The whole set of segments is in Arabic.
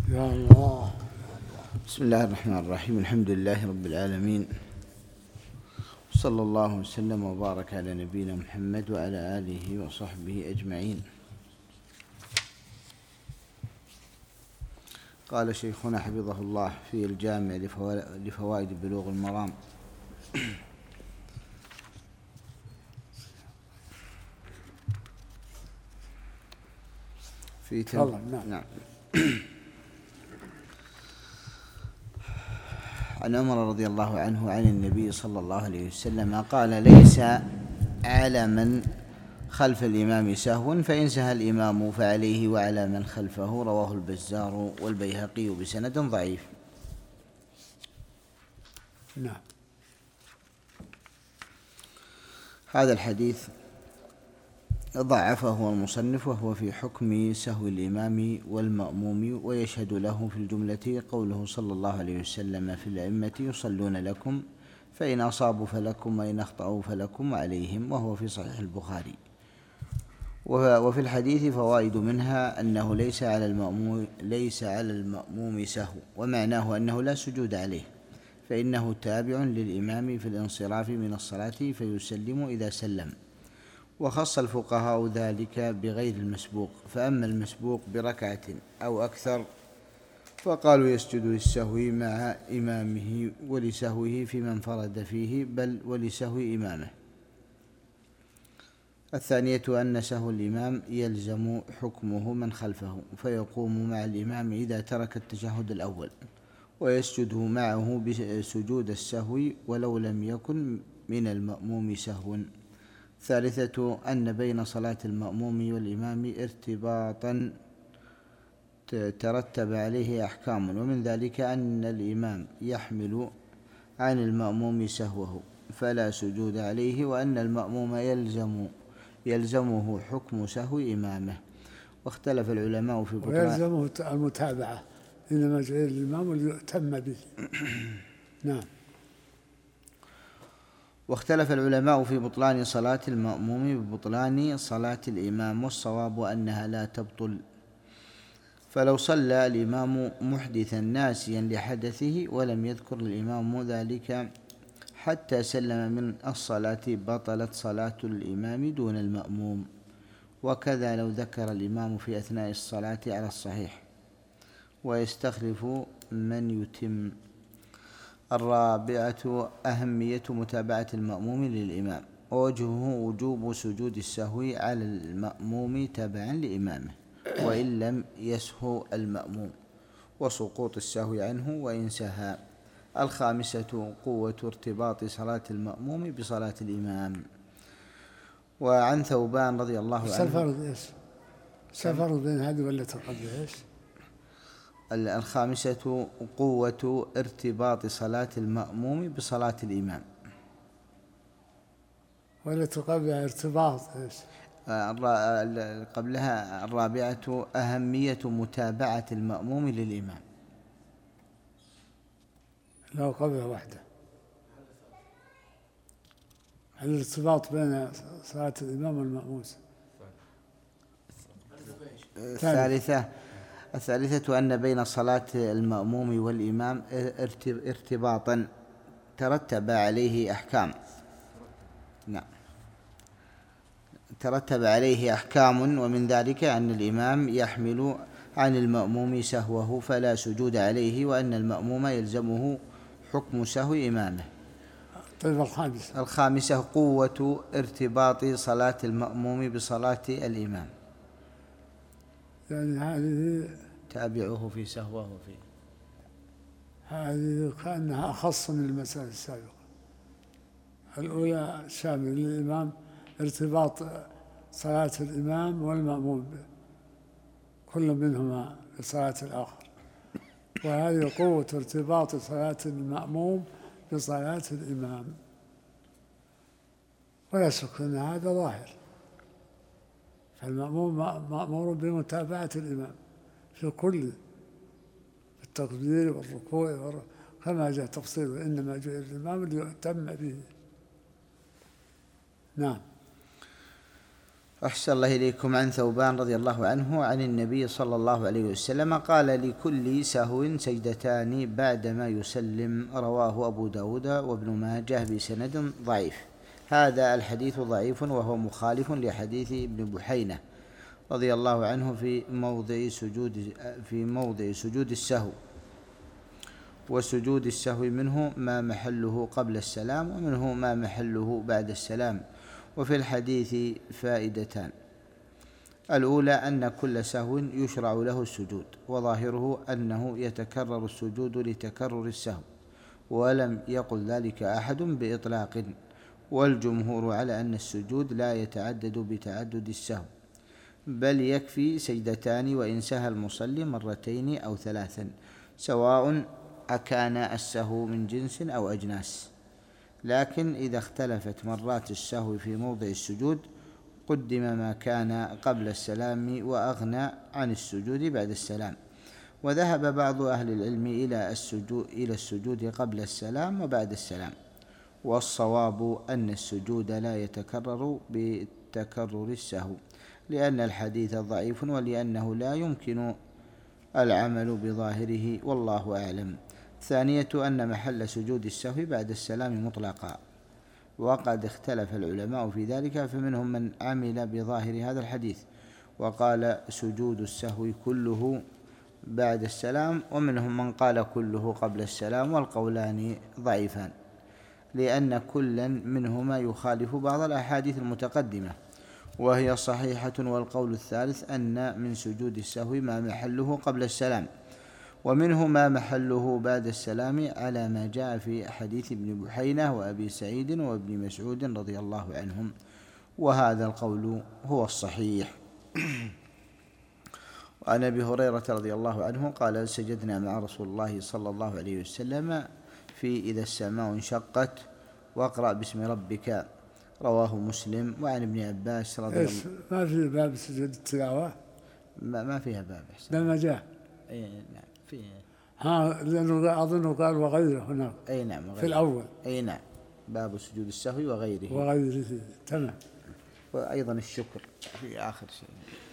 يا الله. بسم الله الرحمن الرحيم. الحمد لله رب العالمين، صلى الله وسلم وبارك على نبينا محمد وعلى آله وصحبه أجمعين. قال شيخنا حفظه الله في الجامع لفوائد بلوغ المرام: نعم. عن عمر رضي الله عنه عن النبي صلى الله عليه وسلم قال: ليس على من خلف الإمام سهو، فإن سهى الإمام فعليه وعلى من خلفه. رواه البزار والبيهقي بسند ضعيف. نعم. هذا الحديث ضعفه المصنف، وهو في حكم سهو الإمام والمأموم، ويشهد له في الجملة قوله صلى الله عليه وسلم في الأئمة: يصلون لكم فإن أصابوا فلكم وإن أخطأوا فلكم عليهم، وهو في صحيح البخاري. وفي الحديث فوائد، منها أنه ليس على المأموم سهو، ومعناه أنه لا سجود عليه، فإنه تابع للإمام في الانصراف من الصلاة فيسلم إذا سلم. وخص الفقهاء ذلك بغير المسبوق، فأما المسبوق بركعة أو أكثر فقالوا يسجد للسهو مع إمامه ولسهوه فيما انفرد فيه، بل ولسهو إمامه. الثانية أن سهو الإمام يلزم حكمه من خلفه، فيقوم مع الإمام إذا ترك التشهد الأول، ويسجد معه بسجود السهو ولو لم يكن من المأموم سهو. الثالثة أن بين صلاة المأموم والإمام ارتباطا ترتب عليه أحكام، ومن ذلك أن الإمام يحمل عن المأموم سهوه فلا سجود عليه، وأن المأموم يلزمه حكم سهو إمامه. واختلف العلماء في بطلان، ويلزمه المتابعة، إنما جعل الإمام ليؤتم به. نعم. واختلف العلماء في بطلان صلاة المأموم ببطلان صلاة الإمام، والصواب أنها لا تبطل. فلو صلى الإمام محدثا ناسيا لحدثه ولم يذكر الإمام ذلك حتى سلم من الصلاة بطلت صلاة الإمام دون المأموم. وكذا لو ذكر الإمام في أثناء الصلاة على الصحيح، ويستخلف من يتم. الرابعة أهمية متابعة المأموم للإمام، ووجهه وجوب سجود السهو على المأموم تبعا لإمامه وإن لم يسهو المأموم، وسقوط السهو عنه وإن سهى. الخامسة قوة ارتباط صلاة المأموم بصلاة الإمام. وعن ثوبان رضي الله عنه سفر بين هذه والتي قبلها ايش؟ الخامسة قوة ارتباط صلاة المأموم بصلاة الإمام. والتي قبلها ارتباط ايش؟ قبلها الرابعة أهمية متابعة المأموم للإمام. لا، قبلها واحدة. الارتباط بين صلاة الإمام والمأموم. الثالثة أن بين صلاة المأموم والإمام ارتباطا ترتب عليه أحكام. نعم، ترتب عليه أحكام، ومن ذلك أن الإمام يحمل عن المأموم سهوه فلا سجود عليه، وأن المأموم يلزمه حكم سهو إمامه. طيب، الخامسة قوة ارتباط صلاة المأموم بصلاة الإمام، يعني هذه تابعه في سهوه فيه. هذه كأنها أخص من المسائل السابقة. الأولى شامل للإمام، ارتباط صلاة الإمام والمأموم كل منهما بصلاة الآخر، وهذه قوة ارتباط صلاة المأموم بصلاة الإمام. ولا شك أن هذا ظاهر، فالمأموم مأمور بمتابعة الإمام في كل التكبير والركوع كما جاء تفصيله: إنما جعل الإمام ليؤتم به. نعم. أحسن الله إليكم. عن ثوبان رضي الله عنه عن النبي صلى الله عليه وسلم قال: لكل سهو سجدتان بعدما يسلم. رواه أبو داود وابن ماجه بسند ضعيف. هذا الحديث ضعيف وهو مخالف لحديث ابن بحينة رضي الله عنه في موضع سجود السهو. وسجود السهو منه ما محله قبل السلام ومنه ما محله بعد السلام. وفي الحديث فائدتان: الأولى أن كل سهو يشرع له السجود، وظاهره أنه يتكرر السجود لتكرر السهو، ولم يقل ذلك أحد بإطلاق، والجمهور على أن السجود لا يتعدد بتعدد السهو، بل يكفي سجدتان وإن سهى المصلي مرتين أو ثلاثا، سواء أكان السهو من جنس أو أجناس. لكن إذا اختلفت مرات السهو في موضع السجود قدم ما كان قبل السلام وأغنى عن السجود بعد السلام. وذهب بعض أهل العلم إلى السجود قبل السلام وبعد السلام، والصواب أن السجود لا يتكرر بتكرر السهو، لأن الحديث ضعيف ولأنه لا يمكن العمل بظاهره، والله أعلم. ثانية أن محل سجود السهو بعد السلام مطلقا، وقد اختلف العلماء في ذلك، فمنهم من عمل بظاهر هذا الحديث وقال سجود السهو كله بعد السلام، ومنهم من قال كله قبل السلام، والقولان ضعيفان، لأن كلا منهما يخالف بعض الأحاديث المتقدمة وهي صحيحة. والقول الثالث أن من سجود السهو ما محله قبل السلام، ومنه ما محله بعد السلام، على ما جاء في حديث ابن بحينة وأبي سعيد وابن مسعود رضي الله عنهم، وهذا القول هو الصحيح. وعن أبي هريرة رضي الله عنه قال: سجدنا مع رسول الله صلى الله عليه وسلم في إذا السماء انشقت واقرأ باسم ربك. رواه مسلم. وعن ابن عباس رضي الله عنه. ما في باب سجود التلاوة؟ ما فيها باب. لما جاء نعم فيه. لأنه أظنه قال وغيره هناك. أي نعم وغيره. في الأول. أي نعم، باب سجود السهو وغيره. وغيره تمام. وأيضا الشكر في آخر شيء.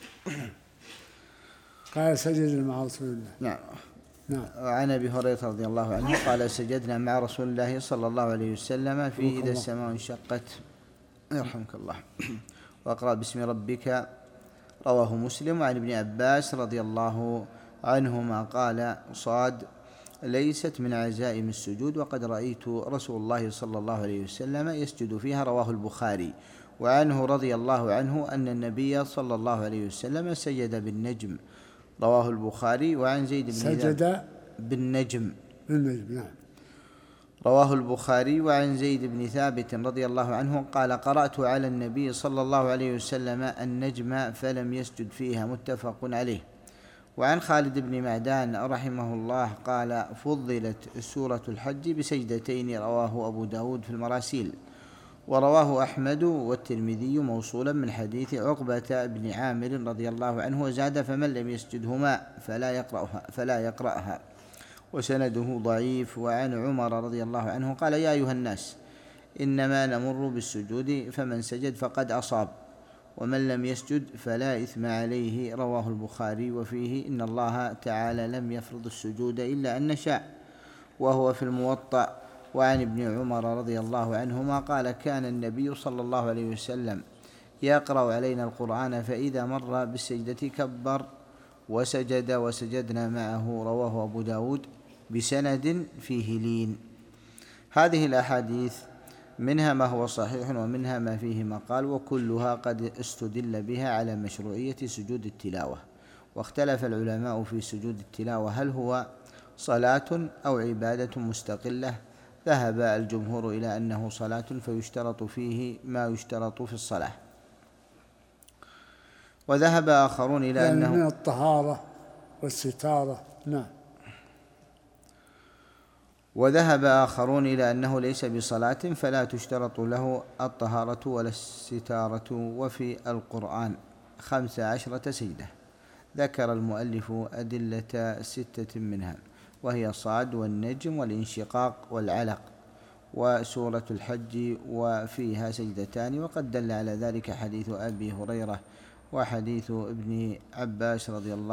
قال سجدنا مع رسول الله. نعم. نعم. وعن أبي هريرة رضي الله عنه قال: سجدنا مع رسول الله صلى الله عليه وسلم في إذا السماء انشقت يرحمك الله واقرأ باسم ربك. رواه مسلم. وعن ابن عباس رضي الله عنهما قال: صاد ليست من عزائم السجود، وقد رأيت رسول الله صلى الله عليه وسلم يسجد فيها. رواه البخاري. وعنه رضي الله عنه أن النبي صلى الله عليه وسلم سجد بالنجم. رواه البخاري. وعن زيد بن سجد بالنجم. نعم. رواه البخاري. وعن زيد بن ثابت رضي الله عنه قال: قرأت على النبي صلى الله عليه وسلم النجم فلم يسجد فيها. متفق عليه. وعن خالد بن معدان رحمه الله قال: فضلت سورة الحج بسجدتين. رواه أبو داود في المراسيل. ورواه أحمد والترمذي موصولا من حديث عقبة بن عامر رضي الله عنه، وزاد: فمن لم يسجدهما فلا يقرأها. وسنده ضعيف. وعن عمر رضي الله عنه قال: يا أيها الناس، إنما نمر بالسجود، فمن سجد فقد أصاب، ومن لم يسجد فلا إثم عليه. رواه البخاري. وفيه: إن الله تعالى لم يفرض السجود إلا أن نشاء، وهو في الموطأ. وعن ابن عمر رضي الله عنهما قال: كان النبي صلى الله عليه وسلم يقرأ علينا القرآن، فإذا مر بالسجدة كبر وسجد وسجدنا معه. رواه أبو داود بسند فيه لين. هذه الأحاديث منها ما هو صحيح ومنها ما فيه مقال، وكلها قد استدل بها على مشروعية سجود التلاوة. واختلف العلماء في سجود التلاوة هل هو صلاة أو عبادة مستقلة. ذهب الجمهور إلى أنه صلاة، فيشترط فيه ما يشترط في الصلاة. وذهب آخرون إلى أنه من الطهارة والستارة. نعم. وذهب آخرون إلى أنه ليس بصلاة، فلا تشترط له الطهارة ولا الستارة. وفي القرآن 15 سجدة. ذكر المؤلف أدلة 6 منها، وهي صاد والنجم والانشقاق والعلق. وسورة الحج وفيها سجدتان. وقد دل على ذلك حديث أبي هريرة وحديث ابن عباس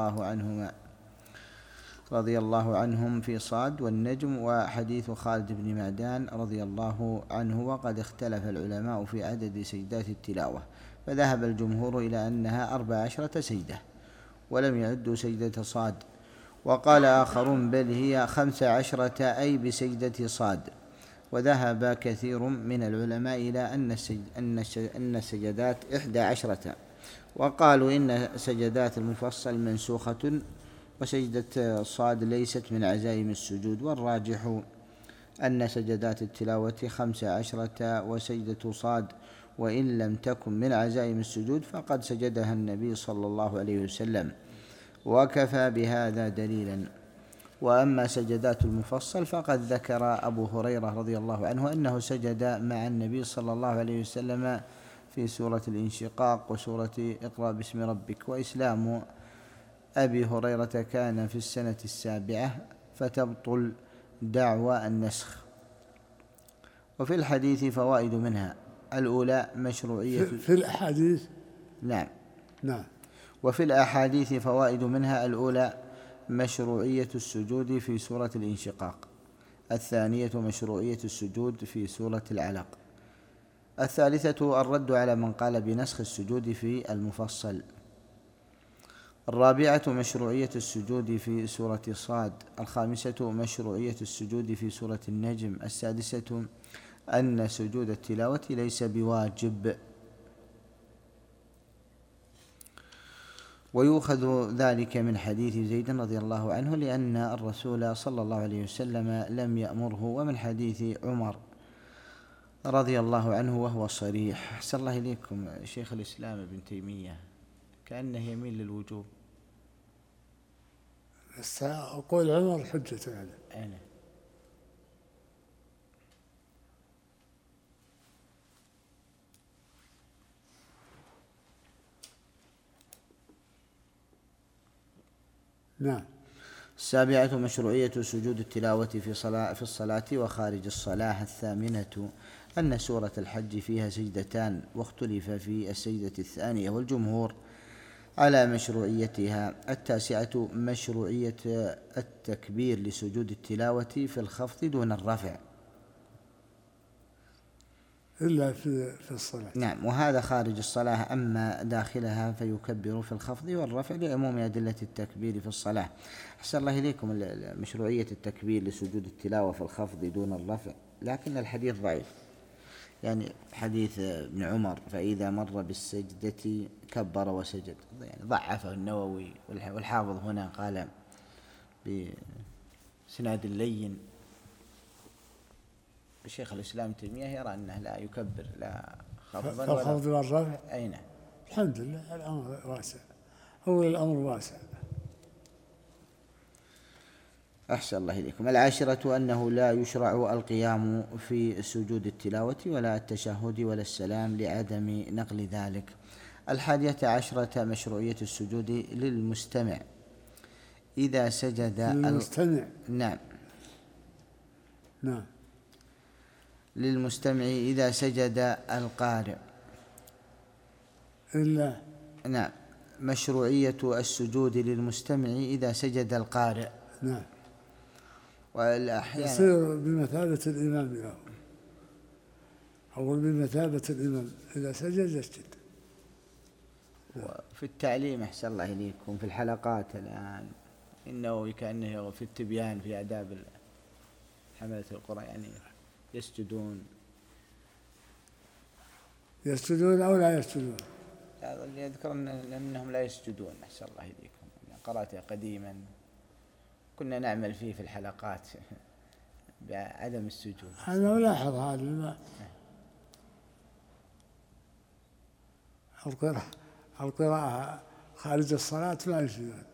رضي الله عنهم في صاد والنجم، وحديث خالد بن معدان رضي الله عنه. وقد اختلف العلماء في عدد سجدات التلاوة، فذهب الجمهور إلى أنها 14 سجدة ولم يعدوا سجدة صاد، وقال آخرون بل هي 15 أي بسجدة صاد. وذهب كثير من العلماء إلى أن السجدات 11، وقالوا إن سجدات المفصل منسوخة وسجدة صاد ليست من عزائم السجود، والراجح أن سجدات التلاوة 15 وسجدة صاد وإن لم تكن من عزائم السجود فقد سجدها النبي صلى الله عليه وسلم، وكفى بهذا دليلا. وأما سجدات المفصل فقد ذكر أبو هريرة رضي الله عنه أنه سجد مع النبي صلى الله عليه وسلم في سورة الانشقاق وسورة اقرأ باسم ربك. وإسلام أبي هريرة كان في السنة 7 فتبطل دعوى النسخ. وفي الحديث فوائد منها: الأولى مشروعية في الأحاديث. نعم. وفي الأحاديث فوائد منها: الأولى مشروعية السجود في سورة الانشقاق. الثانية مشروعية السجود في سورة العلق. الثالثة الرد على من قال بنسخ السجود في المفصل. الرابعة مشروعية السجود في سورة صاد. الخامسة مشروعية السجود في سورة النجم. السادسة أن سجود التلاوة ليس بواجب. ويؤخذ ذلك من حديث زيد رضي الله عنه لأن الرسول صلى الله عليه وسلم لم يأمره، ومن حديث عمر رضي الله عنه وهو صريح. أحسن الله إليكم. شيخ الإسلام ابن تيمية كأنه يميل للوجوب، بس أقول عمر حجة عليه. نعم. السابعة مشروعية سجود التلاوة في الصلاة وخارج الصلاة. الثامنة أن سورة الحج فيها سجدتان، واختلف في السجدة الثانية والجمهور على مشروعيتها. التاسعة مشروعية التكبير لسجود التلاوة في الخفض دون الرفع إلا في الصلاة. نعم، وهذا خارج الصلاة. أما داخلها فيكبر في الخفض والرفع لعموم أدلة التكبير في الصلاة. أحسن الله إليكم. مشروعية التكبير لسجود التلاوة في الخفض دون الرفع، لكن الحديث ضعيف، يعني حديث ابن عمر فإذا مر بالسجدة كبر وسجد، يعني ضعفه النووي، والحافظ هنا قال بسناد اللين. الشيخ الإسلام تيمية يرى أنه لا يكبر لا خفضا ولا الخفض والرفع. أي نعم. الحمد لله الأمر واسع، هو الأمر واسع. أحسن الله إليكم. العاشرة أنه لا يشرع القيام في سجود التلاوة ولا التشهد ولا السلام لعدم نقل ذلك. 11 مشروعية السجود للمستمع إذا سجد للمستمع. نعم نعم. للمستمع إذا سجد القارئ. إلا نعم. مشروعية السجود للمستمع إذا سجد القارئ. نعم. والأحيان يصير بمثابة الإمام له، أو بمثابة الإمام إذا سجد يسجد. وفي التعليم أحسن الله إليكم في الحلقات الآن إنه كأنه في التبيان في آداب حملة القرآن، يعني يسجدون أو لا يسجدون. يذكرون أنهم لا يسجدون. أحسن الله إليكم. قرأت قديما كنا نعمل فيه في الحلقات بعدم السجود. أنا ألاحظ هذا القراءة خارج الصلاة لا يسجدون،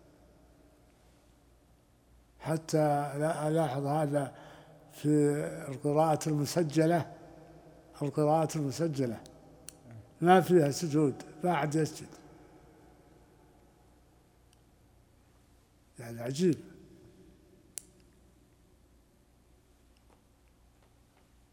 حتى لا ألاحظ هذا في القراءة المسجلة ما فيها سجود، بعد يسجد، يعني عجيب.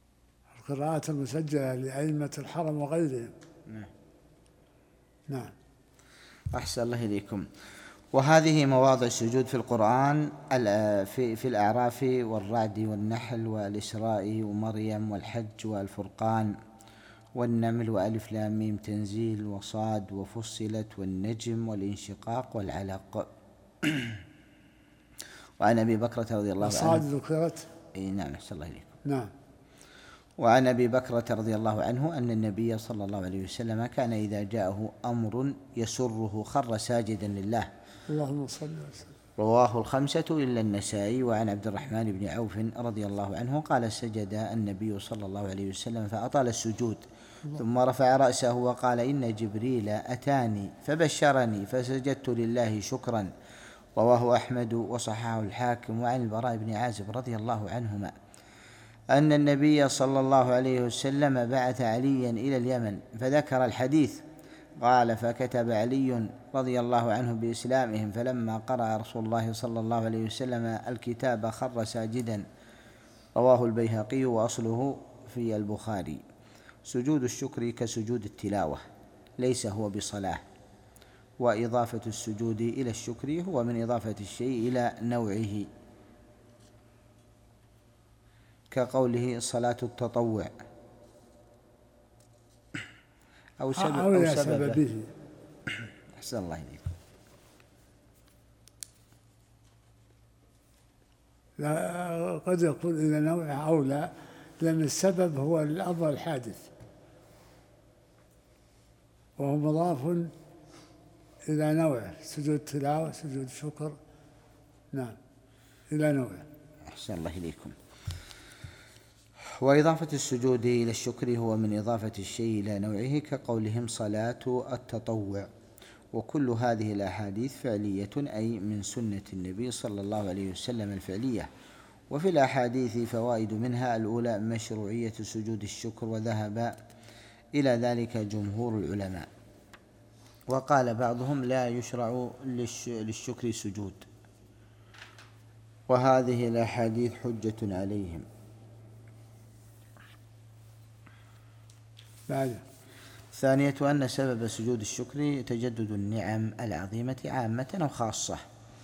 القراءات المسجلة لأئمة الحرم وغيرهم. نعم. نعم. أحسن الله إليكم. وهذه مواضع السجود في القرآن في الأعراف والرعد والنحل والإسراء ومريم والحج والفرقان والنمل وألف لام ميم تنزيل وصاد وفصلت والنجم والانشقاق والعلق. وعن أبي بكرة رضي الله عنه. صاد ذكرت. نعم أحسن الله إليكم. نعم. وعن أبي بكرة رضي الله عنه أن النبي صلى الله عليه وسلم كان إذا جاءه أمر يسره خر ساجدا لله. اللهم صل وسلم. رواه الخمسة إلا النسائي. وعن عبد الرحمن بن عوف رضي الله عنه قال سجد النبي صلى الله عليه وسلم فأطال السجود ثم رفع رأسه وقال إن جبريل أتاني فبشرني فسجدت لله شكرا. رواه أحمد وصححه الحاكم. وعن البراء بن عازب رضي الله عنهما أن النبي صلى الله عليه وسلم بعث عليا إلى اليمن فذكر الحديث قال فكتب علي رضي الله عنه بإسلامهم فلما قرأ رسول الله صلى الله عليه وسلم الكتاب خر ساجدا. رواه البيهقي وأصله في البخاري. سجود الشكر كسجود التلاوة ليس هو بصلاة. وإضافة السجود إلى الشكر هو من إضافة الشيء إلى نوعه كقوله صلاة التطوع أو سببه. أحسن الله إليكم. لا قد يكون إلى نوع أو لا، لأن السبب هو الأمر الحادث وهو مضاف إلى نوع سجود تلاوة سجود شكر. نعم إلى نوع. أحسن الله إليكم. وإضافة السجود إلى الشكر هو من إضافة الشيء إلى نوعه كقولهم صلاة التطوع. وكل هذه الأحاديث فعلية أي من سنة النبي صلى الله عليه وسلم الفعلية. وفي الأحاديث فوائد منها الأولى مشروعية سجود الشكر وذهب إلى ذلك جمهور العلماء. وقال بعضهم لا يشرع للشكر سجود. وهذه الأحاديث حجة عليهم. ثانية أن سبب سجود الشكر تجدد النعم العظيمة عامة أو خاصة.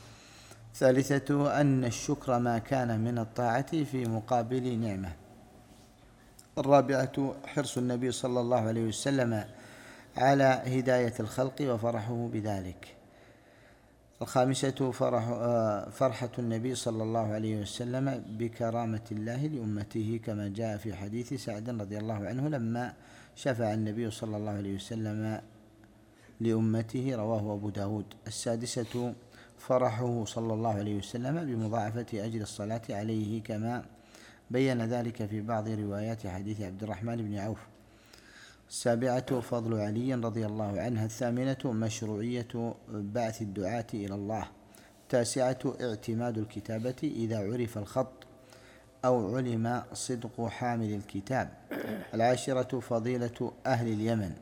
ثالثة أن الشكر ما كان من الطاعة في مقابل نعمة. الرابعة حرص النبي صلى الله عليه وسلم على هداية الخلق وفرحه بذلك. الخامسة فرحة النبي صلى الله عليه وسلم بكرامة الله لأمته كما جاء في حديث سعد رضي الله عنه لما شفع النبي صلى الله عليه وسلم لأمته رواه أبو داود. السادسة فرحه صلى الله عليه وسلم بمضاعفة أجر الصلاة عليه كما بين ذلك في بعض روايات حديث عبد الرحمن بن عوف. السابعة فضل علي رضي الله عنه. الثامنة مشروعية بعث الدعاة إلى الله. التاسعة اعتماد الكتابة إذا عرف الخط أو علم صدق حامل الكتاب. العاشرة فضيلة أهل اليمن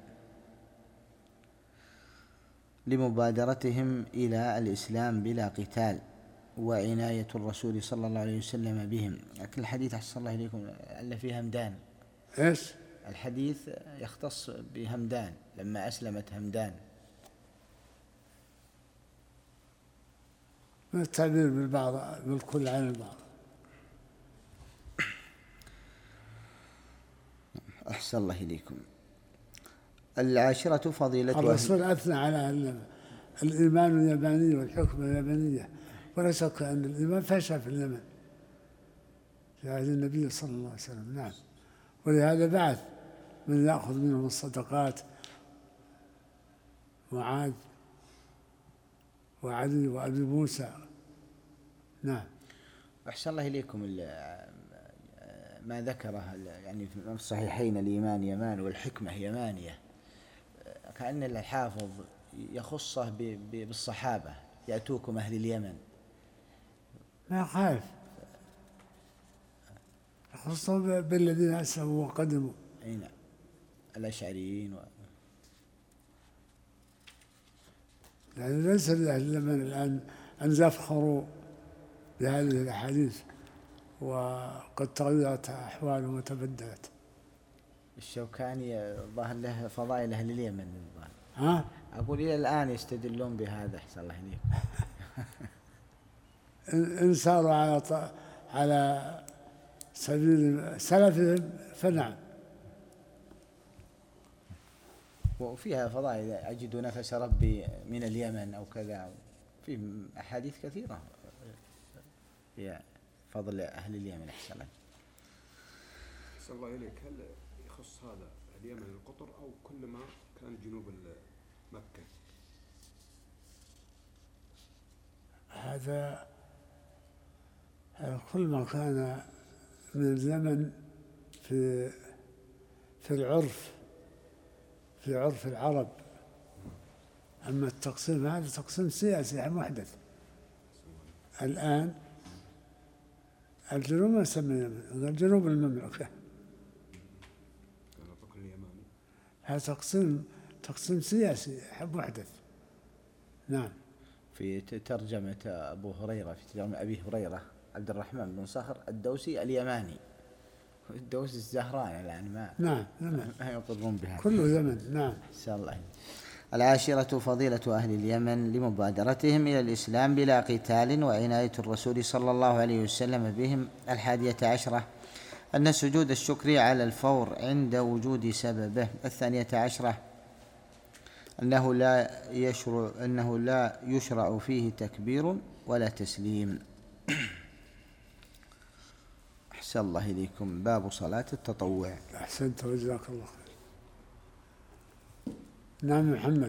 لمبادرتهم إلى الإسلام بلا قتال وعناية الرسول صلى الله عليه وسلم بهم. لكن الحديث أحسن الله إليكم ألا فيه همدان. إيش؟ الحديث يختص بهمدان لما أسلمت همدان. من التعبير بالبعض بالكل عن البعض. أحسن الله إليكم. العاشرة فضيلة الرسول أثنى على الإيمان الياباني والحكمة اليابانية، ولا شك أن الإيمان فشى في اليمن في عهد النبي صلى الله عليه وسلم. نعم. ولهذا بعث من يأخذ منهم الصدقات معاذ وعلي وأبي موسى. نعم. أحسن الله إليكم. ما ذكره يعني في الصحيحين الإيمان يمان والحكمة يمانية، كأن الحافظ يخصه بالصحابة يأتوكم أهل اليمن. ما خايف يخصه بالذين أسلموا وقدموا. أي نعم الأشعريين يعني ليس لأهل اليمن الآن أن يفخروا بهذه الأحاديث وقد تغيرت أحوالهم وتبدلت. الشوكاني ظاهر له فضائل أهل اليمن الظاهر. ها؟ أقول إلى الآن يستدلون بهذا، أحسن الله إليك. إن ساروا على سبيل سلفهم فنعم. وفيها فضائل، أجد نفس ربي من اليمن أو كذا، في أحاديث كثيرة في فضل أهل اليمن. أحسن الله. أحسن الله إليك. هل يخص هذا اليمن القطر أو كل ما كان جنوب مكة؟ هذا كل ما كان من اليمن في العرف، في عرف العرب. أما التقسيم هذا تقسيم سياسي محدث. الآن الجنوب ما يسمى اليمن، جنوب المملكة. هذا تقسيم سياسي محدث. نعم. في ترجمة أبو هريرة، في ترجمة أبي هريرة عبد الرحمن بن صخر الدوسي اليماني، الدوسي الزهراني يعني ما يقرون بها، كله يمن. نعم. إن شاء الله. العاشرة فضيلة أهل اليمن لمبادرتهم إلى الإسلام بلا قتال وعناية الرسول صلى الله عليه وسلم بهم. 11 أن سجود الشكر على الفور عند وجود سببه. 12 أنه لا يشرع فيه تكبير ولا تسليم. أحسن الله إليكم. باب صلاة التطوع. أحسنت وجزاك الله خير. نعم محمد.